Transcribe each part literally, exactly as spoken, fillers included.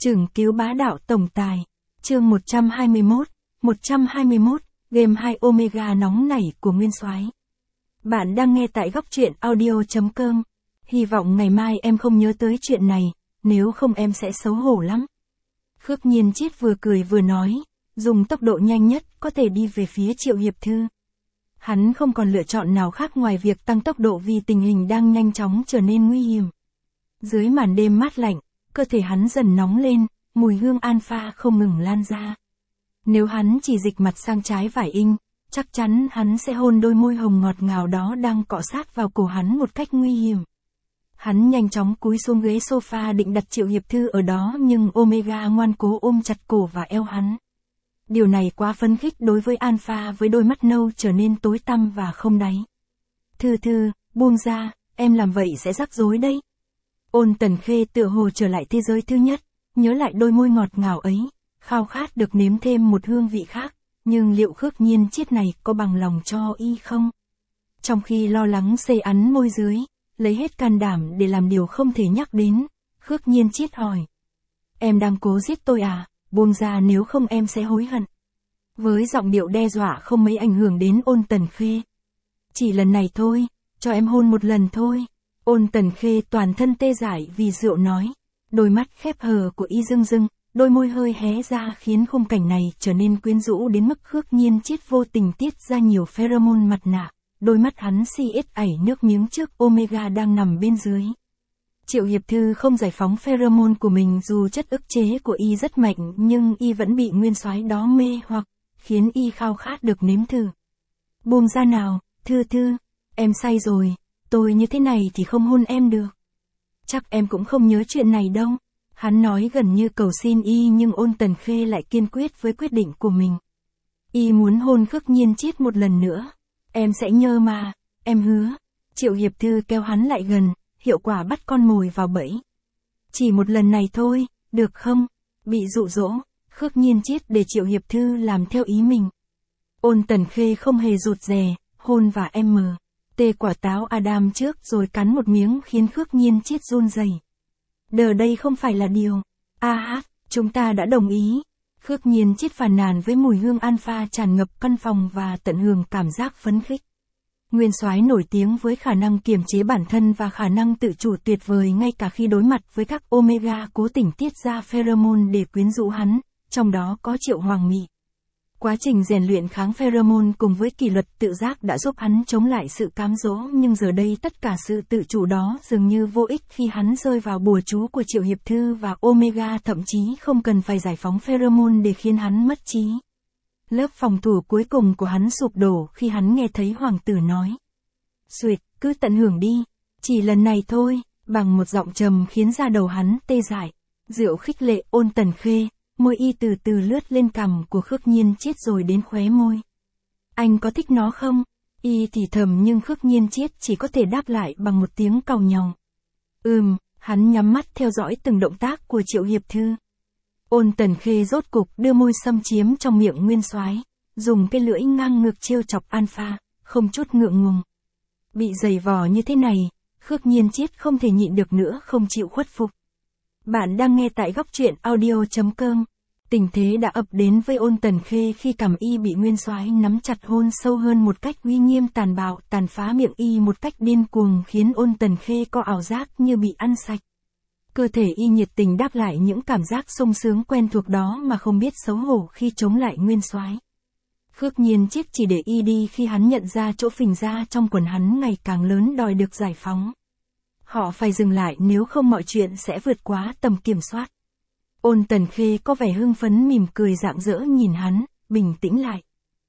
Chưởng cứu bá đạo tổng tài. Chương một trăm hai mươi mốt, một trăm hai mươi mốt, game hai Omega nóng nảy của Nguyên Soái. Bạn đang nghe tại góc truyện audio chấm com. Hy vọng ngày mai em không nhớ tới chuyện này, nếu không em sẽ xấu hổ lắm. Khước Nhiên Chiết vừa cười vừa nói, dùng tốc độ nhanh nhất có thể đi về phía Triệu Hiệp Thư. Hắn không còn lựa chọn nào khác ngoài việc tăng tốc độ vì tình hình đang nhanh chóng trở nên nguy hiểm. Dưới màn đêm mát lạnh, cơ thể hắn dần nóng lên, mùi hương alpha không ngừng lan ra. Nếu hắn chỉ dịch mặt sang trái vải inh, chắc chắn hắn sẽ hôn đôi môi hồng ngọt ngào đó đang cọ sát vào cổ hắn một cách nguy hiểm. Hắn nhanh chóng cúi xuống ghế sofa định đặt Triệu Hiệp Thư ở đó, nhưng Omega ngoan cố ôm chặt cổ và eo hắn. Điều này quá phấn khích đối với alpha với đôi mắt nâu trở nên tối tăm và không đáy. Thư Thư, buông ra, em làm vậy sẽ rắc rối đấy. Ôn Tần Khê tựa hồ trở lại thế giới thứ nhất, nhớ lại đôi môi ngọt ngào ấy, khao khát được nếm thêm một hương vị khác, nhưng liệu Khước Nhiên Chiết này có bằng lòng cho y không? Trong khi lo lắng xây ắn môi dưới, lấy hết can đảm để làm điều không thể nhắc đến, Khước Nhiên Chiết hỏi. Em đang cố giết tôi à, buông ra nếu không em sẽ hối hận. Với giọng điệu đe dọa không mấy ảnh hưởng đến Ôn Tần Khê. Chỉ lần này thôi, cho em hôn một lần thôi. Ôn Tần Khê toàn thân tê dại vì rượu nói. Đôi mắt khép hờ của y rưng rưng, đôi môi hơi hé ra khiến khung cảnh này trở nên quyến rũ đến mức Khước Nhiên Chiết vô tình tiết ra nhiều pheromone mặt nạ. Đôi mắt hắn si ết ảy nước miếng trước Omega đang nằm bên dưới. Triệu Hiệp Thư không giải phóng pheromone của mình dù chất ức chế của y rất mạnh, nhưng y vẫn bị Nguyên Soái đó mê hoặc, khiến y khao khát được nếm thử. Buông ra nào, Thư Thư, em say rồi, tôi như thế này thì không hôn em được. Chắc em cũng không nhớ chuyện này đâu. Hắn nói gần như cầu xin y, nhưng Ôn Tần Khê lại kiên quyết với quyết định của mình. Y muốn hôn Khước Nhiên Chiết một lần nữa. Em sẽ nhớ mà, em hứa. Triệu Hiệp Thư kéo hắn lại gần, hiệu quả bắt con mồi vào bẫy. Chỉ một lần này thôi, được không? Bị dụ dỗ, Khước Nhiên Chiết để Triệu Hiệp Thư làm theo ý mình. Ôn Tần Khê không hề rụt rè, hôn và em mờ. Tê quả táo Adam trước rồi cắn một miếng khiến Khước Nhiên Chiết run rẩy. Đờ đây không phải là điều. A hát, chúng ta đã đồng ý. Khước Nhiên Chiết phàn nàn với mùi hương alpha tràn ngập căn phòng và tận hưởng cảm giác phấn khích. Nguyên Soái nổi tiếng với khả năng kiềm chế bản thân và khả năng tự chủ tuyệt vời ngay cả khi đối mặt với các Omega cố tình tiết ra pheromone để quyến rũ hắn, trong đó có Triệu Hoàng Mị. Quá trình rèn luyện kháng pheromone cùng với kỷ luật tự giác đã giúp hắn chống lại sự cám dỗ, nhưng giờ đây tất cả sự tự chủ đó dường như vô ích khi hắn rơi vào bùa chú của Triệu Hiệp Thư và Omega thậm chí không cần phải giải phóng pheromone để khiến hắn mất trí. Lớp phòng thủ cuối cùng của hắn sụp đổ khi hắn nghe thấy hoàng tử nói. Duyệt, cứ tận hưởng đi, chỉ lần này thôi, bằng một giọng trầm khiến da đầu hắn tê dại. Rượu khích lệ Ôn Tần Khê. Môi y từ từ lướt lên cằm của Khước Nhiên Chiết rồi đến khóe môi. Anh có thích nó không? Y thì thầm nhưng Khước Nhiên Chiết chỉ có thể đáp lại bằng một tiếng càu nhàu. Ừm, hắn nhắm mắt theo dõi từng động tác của Triệu Hiệp Thư. Ôn Tần Khê rốt cục đưa môi xâm chiếm trong miệng Nguyên Soái, dùng cái lưỡi ngang ngược trêu chọc alpha, không chút ngượng ngùng. Bị giày vò như thế này, Khước Nhiên Chiết không thể nhịn được nữa, không chịu khuất phục. Bạn đang nghe tại góc truyện audio chấm com. Tình thế đã ập đến với Ôn Tần Khê khi cằm y bị Nguyên Soái nắm chặt hôn sâu hơn một cách uy nghiêm tàn bạo, tàn phá miệng y một cách điên cuồng khiến Ôn Tần Khê có ảo giác như bị ăn sạch. Cơ thể y nhiệt tình đáp lại những cảm giác sung sướng quen thuộc đó mà không biết xấu hổ khi chống lại Nguyên Soái. Khước Nhiên Chiết chỉ để y đi khi hắn nhận ra chỗ phình ra trong quần hắn ngày càng lớn đòi được giải phóng. Họ phải dừng lại nếu không mọi chuyện sẽ vượt quá tầm kiểm soát. Ôn Tần Khê có vẻ hưng phấn mỉm cười rạng rỡ nhìn hắn, bình tĩnh lại.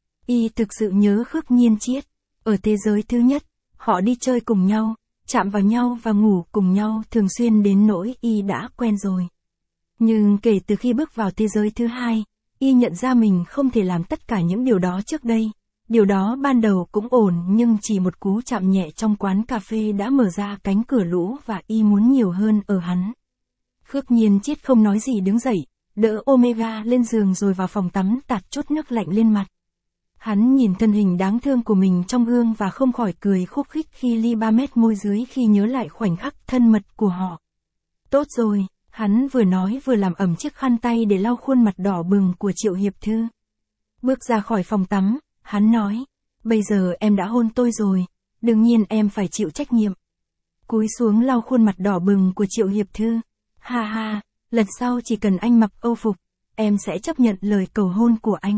Y thực sự nhớ Khước Nhiên Chiết. Ở thế giới thứ nhất, họ đi chơi cùng nhau, chạm vào nhau và ngủ cùng nhau thường xuyên đến nỗi y đã quen rồi. Nhưng kể từ khi bước vào thế giới thứ hai, y nhận ra mình không thể làm tất cả những điều đó trước đây. Điều đó ban đầu cũng ổn, nhưng chỉ một cú chạm nhẹ trong quán cà phê đã mở ra cánh cửa lũ và y muốn nhiều hơn ở hắn. Khước Nhiên Chiết không nói gì đứng dậy, đỡ Omega lên giường rồi vào phòng tắm tạt chút nước lạnh lên mặt. Hắn nhìn thân hình đáng thương của mình trong gương và không khỏi cười khúc khích khi ly ba mét môi dưới khi nhớ lại khoảnh khắc thân mật của họ. Tốt rồi, Hắn vừa nói vừa làm ẩm chiếc khăn tay để lau khuôn mặt đỏ bừng của Triệu Hiệp Thư. Bước ra khỏi phòng tắm, hắn nói, bây giờ em đã hôn tôi rồi, đương nhiên em phải chịu trách nhiệm. Cúi xuống lau khuôn mặt đỏ bừng của Triệu Hiệp Thư. Ha ha, lần sau chỉ cần anh mặc âu phục, em sẽ chấp nhận lời cầu hôn của anh.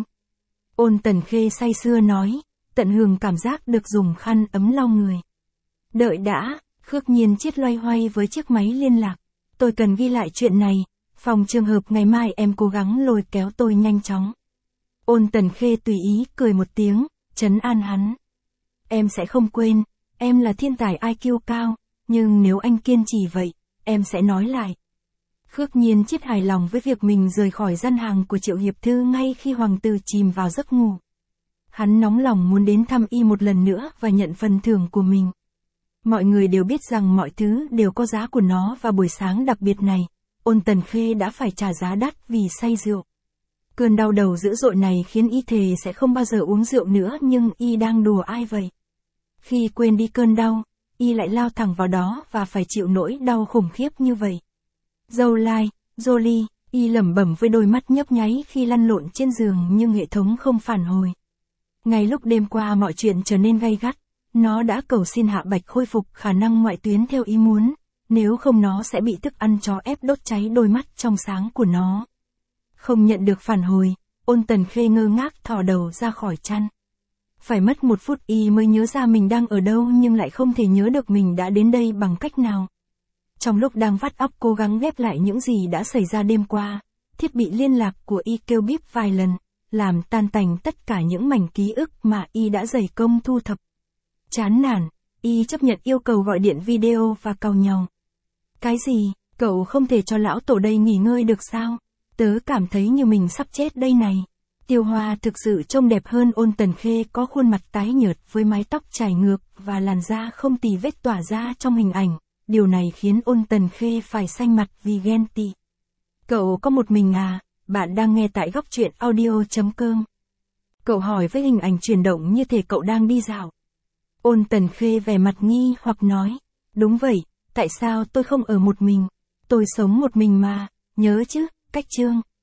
Ôn Tần Khê say sưa nói, tận hưởng cảm giác được dùng khăn ấm lau người. Đợi đã, Khước Nhiên Chiết loay hoay với chiếc máy liên lạc. Tôi cần ghi lại chuyện này, phòng trường hợp ngày mai em cố gắng lôi kéo tôi nhanh chóng. Ôn Tần Khê tùy ý cười một tiếng, trấn an hắn. Em sẽ không quên, em là thiên tài i kiu cao, nhưng nếu anh kiên trì vậy, em sẽ nói lại. Khước Nhiên Chiết hài lòng với việc mình rời khỏi gian hàng của Triệu Hiệp Thư ngay khi hoàng tử chìm vào giấc ngủ. Hắn nóng lòng muốn đến thăm y một lần nữa và nhận phần thưởng của mình. Mọi người đều biết rằng mọi thứ đều có giá của nó và buổi sáng đặc biệt này, Ôn Tần Khê đã phải trả giá đắt vì say rượu. Cơn đau đầu dữ dội này khiến y thề sẽ không bao giờ uống rượu nữa, nhưng y đang đùa ai vậy? Khi quên đi cơn đau, y lại lao thẳng vào đó và phải chịu nỗi đau khủng khiếp như vậy. Dâu Lai, Jolie, y lẩm bẩm với đôi mắt nhấp nháy khi lăn lộn trên giường nhưng hệ thống không phản hồi. Ngay lúc đêm qua mọi chuyện trở nên gay gắt, nó đã cầu xin Hạ Bạch khôi phục khả năng ngoại tuyến theo ý muốn, nếu không nó sẽ bị thức ăn chó ép đốt cháy đôi mắt trong sáng của nó. Không nhận được phản hồi, Ôn Tần Khê ngơ ngác thò đầu ra khỏi chăn. Phải mất một phút y mới nhớ ra mình đang ở đâu nhưng lại không thể nhớ được mình đã đến đây bằng cách nào. Trong lúc đang vắt óc cố gắng ghép lại những gì đã xảy ra đêm qua, thiết bị liên lạc của y kêu bíp vài lần, làm tan tành tất cả những mảnh ký ức mà y đã dày công thu thập. Chán nản, y chấp nhận yêu cầu gọi điện video và càu nhau. Cái gì, cậu không thể cho lão tổ đây nghỉ ngơi được sao? Tớ cảm thấy như mình sắp chết đây này. Tiêu Hoa thực sự trông đẹp hơn Ôn Tần Khê, có khuôn mặt tái nhợt với mái tóc chải ngược và làn da không tì vết tỏa ra trong hình ảnh. Điều này khiến Ôn Tần Khê phải xanh mặt vì ghen tị. Cậu có một mình à? Bạn đang nghe tại góc truyện audio chấm com. Cậu hỏi với hình ảnh chuyển động như thể cậu đang đi dạo. Ôn Tần Khê vẻ mặt nghi hoặc nói, đúng vậy, tại sao tôi không ở một mình? Tôi sống một mình mà, nhớ chứ, cách chương.